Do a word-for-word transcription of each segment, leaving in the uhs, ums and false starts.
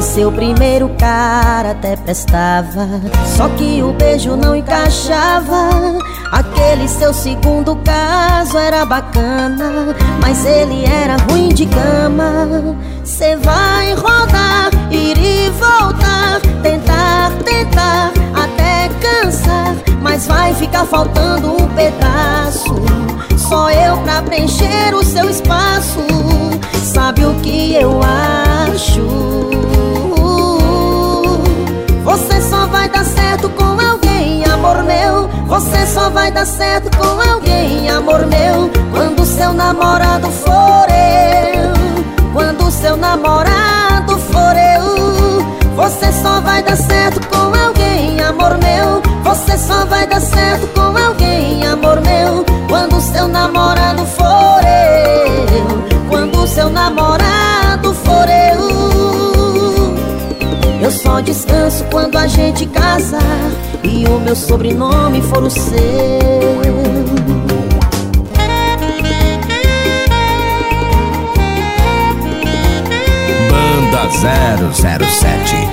seu primeiro cara até prestava, só que o beijo não encaixava. Aquele seu segundo caso era bacana, mas ele era ruim de cama. Cê vai rodar, ir e voltar, tentar, tentar, até cansar, mas vai ficar faltando um pedaço. Só eu pra preencher o seu espaço. Sabe o que eu acho? Você só vai dar certo com alguém, amor meu. Você só vai dar certo com alguém, amor meu, quando seu namorado for eu. Quando seu namorado for eu. Você só vai dar certo com alguém, amor meu. Você só vai dar certo com alguém, amor meu, quando seu namorado for eu. Quando seu namorado for eu. Eu só descanso quando a gente casar e o meu sobrenome for o seu. Banda zero zero sete.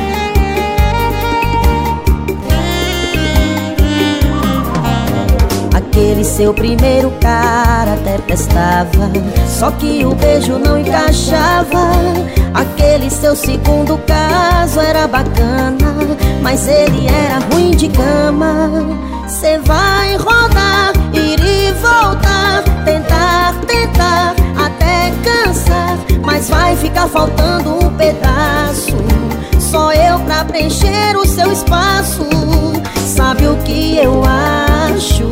Aquele seu primeiro cara até prestava, só que o beijo não encaixava. Aquele seu segundo caso era bacana, mas ele era ruim de cama. Cê vai rodar, ir e voltar, tentar, tentar, até cansar, mas vai ficar faltando um pedaço. Só eu pra preencher o seu espaço. Sabe o que eu acho?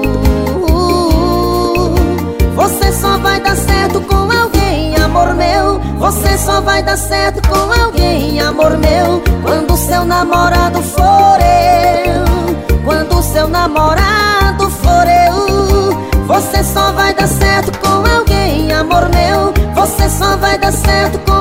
Você só vai dar certo com alguém, amor meu. Você só vai dar certo com alguém, amor meu, quando seu namorado for eu. Quando seu namorado for eu. Você só vai dar certo com alguém, amor meu. Você só vai dar certo com